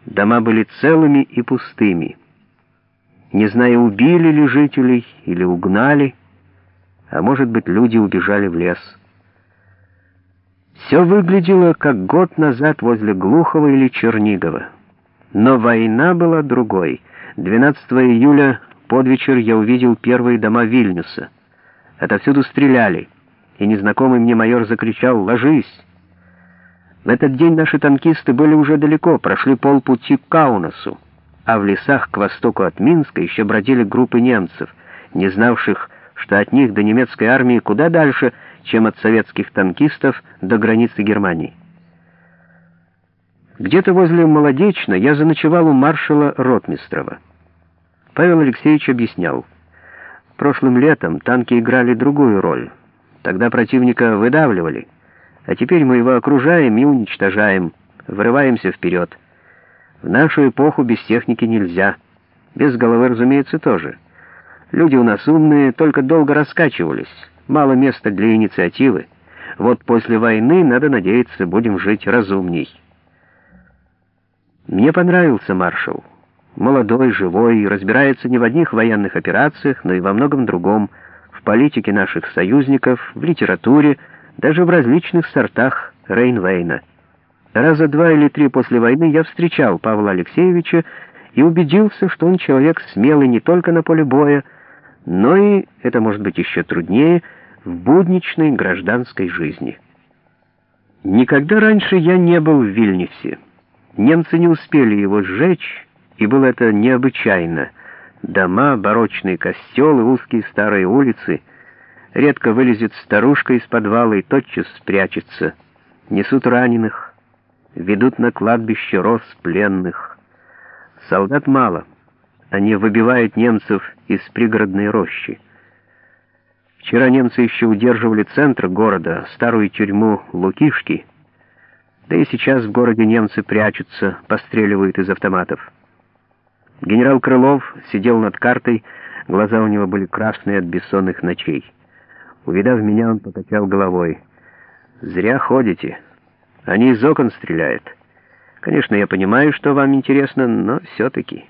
Дома были целыми и пустыми. Не знаю, убили ли жителей или угнали, а может быть, люди убежали в лес. Все выглядело, как год назад возле Глухова или Чернигова. Но война была другой. 12 июля под вечер я увидел первые дома Вильнюса. Отовсюду стреляли, и незнакомый мне майор закричал: «Ложись!». В этот день наши танкисты были уже далеко, прошли полпути к Каунасу, а в лесах к востоку от Минска еще бродили группы немцев, не знавших, что от них до немецкой армии куда дальше, чем от советских танкистов до границы Германии. Где-то возле Молодечно я заночевал у маршала Ротмистрова. Павел Алексеевич объяснял: прошлым летом танки играли другую роль. Тогда противника выдавливали, а теперь мы его окружаем и уничтожаем, вырываемся вперед. В нашу эпоху без техники нельзя. Без головы, разумеется, тоже. Люди у нас умные, только долго раскачивались. Мало места для инициативы. Вот после войны, надо надеяться, будем жить разумней. Мне понравился маршал. Молодой, живой, разбирается не в одних военных операциях, но и во многом другом. В политике наших союзников, в литературе, даже в различных сортах Рейнвейна. Раза 2 или 3 после войны я встречал Павла Алексеевича и убедился, что он человек смелый не только на поле боя, но и, это может быть еще труднее, в будничной гражданской жизни. Никогда раньше я не был в Вильнюсе. Немцы не успели его сжечь, и было это необычайно. Дома, барочный костел и узкие старые улицы. Редко вылезет старушка из подвала и тотчас спрячется. Несут раненых, ведут на кладбище роз пленных. Солдат мало. Они выбивают немцев из пригородной рощи. Вчера немцы еще удерживали центр города, старую тюрьму Лукишки. Да и сейчас в городе немцы прячутся, постреливают из автоматов. Генерал Крылов сидел над картой, глаза у него были красные от бессонных ночей. Увидав меня, он покачал головой. «Зря ходите. Они из окон стреляют. Конечно, я понимаю, что вам интересно, но все-таки...»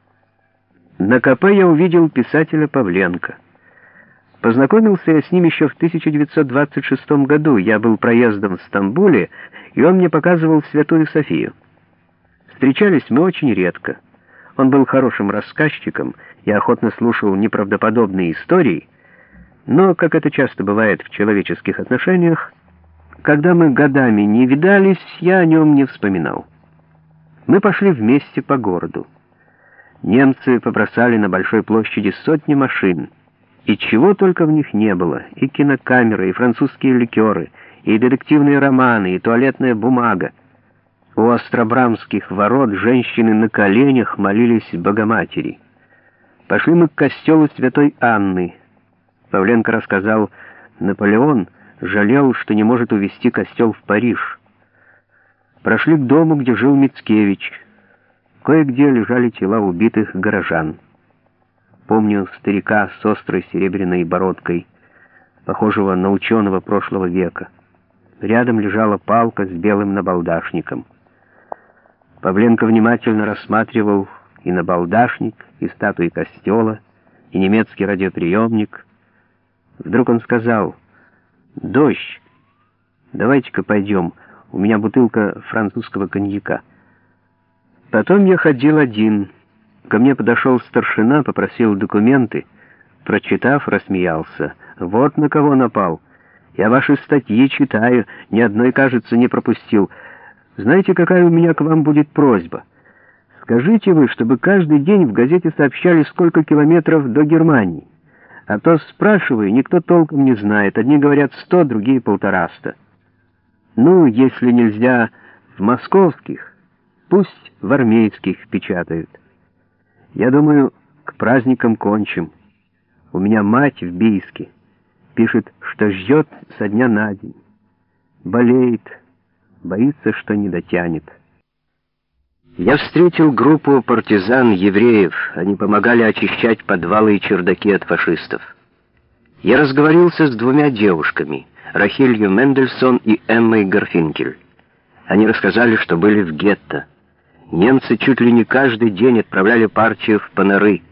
На КП я увидел писателя Павленко. Познакомился я с ним еще в 1926 году. Я был проездом в Стамбуле, и он мне показывал Святую Софию. Встречались мы очень редко. Он был хорошим рассказчиком и охотно слушал неправдоподобные истории, но, как это часто бывает в человеческих отношениях, когда мы годами не видались, я о нем не вспоминал. Мы пошли вместе по городу. Немцы побросали на большой площади сотни машин, и чего только в них не было: и кинокамеры, и французские ликеры, и детективные романы, и туалетная бумага. У Острабрамских ворот женщины на коленях молились Богоматери. Пошли мы к костелу Святой Анны. Павленко рассказал, Наполеон жалел, что не может увезти костел в Париж. Прошли к дому, где жил Мицкевич. Кое-где лежали тела убитых горожан. Помню старика с острой серебряной бородкой, похожего на ученого прошлого века. Рядом лежала палка с белым набалдашником. Павленко внимательно рассматривал и набалдашник, и статуи костела, и немецкий радиоприемник. Вдруг он сказал: «Дождь, давайте-ка пойдем, у меня бутылка французского коньяка». Потом я ходил один. Ко мне подошел старшина, попросил документы. Прочитав, рассмеялся. «Вот на кого напал. Я ваши статьи читаю, ни одной, кажется, не пропустил. Знаете, какая у меня к вам будет просьба? Скажите вы, чтобы каждый день в газете сообщали, сколько километров до Германии. А то спрашиваю, никто толком не знает. Одни говорят 100, другие 150. Ну, если нельзя в московских, пусть в армейских печатают. Я думаю, к праздникам кончим. У меня мать в Бийске. Пишет, что ждет со дня на день. Болеет, боится, что не дотянет». Я встретил группу партизан-евреев. Они помогали очищать подвалы и чердаки от фашистов. Я разговорился с 2 девушками, Рахилью Мендельсон и Эммой Гарфинкель. Они рассказали, что были в гетто. Немцы чуть ли не каждый день отправляли партию в Панеры.